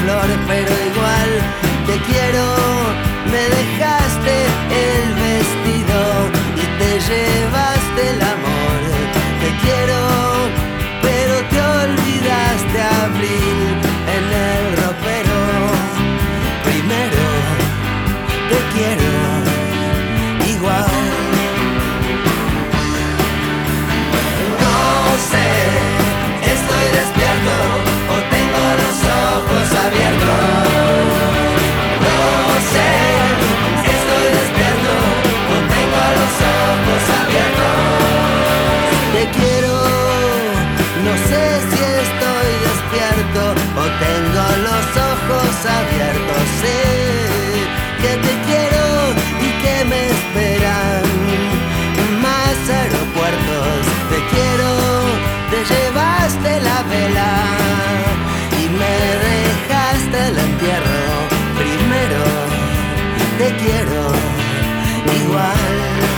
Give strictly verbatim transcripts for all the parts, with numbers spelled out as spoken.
flor, pero igual te quiero. Me dejaste el vestido y te llevaste el amor. Te quiero, pero te olvidaste abril en el ropero. Primero te quiero igual. No sé, estoy despierto o tengo los ojos abiertos. No sé, estoy despierto o tengo los ojos abiertos. Te quiero, no sé si estoy despierto o tengo los ojos abiertos. Sé que te quiero y que me esperan más aeropuertos. Te quiero, te llevaste la vela y me dejaste el entierro. Primero te quiero igual.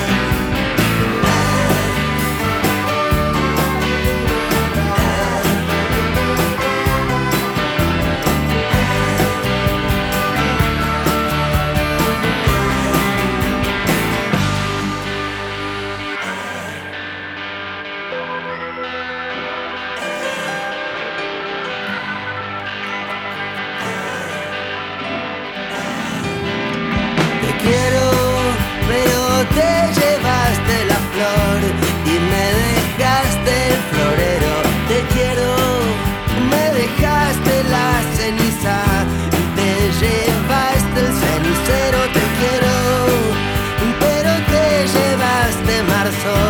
Quiero, pero te llevaste la flor y me dejaste el florero. Te quiero, me dejaste la ceniza y te llevaste el cenicero. Te quiero, pero te llevaste marzo.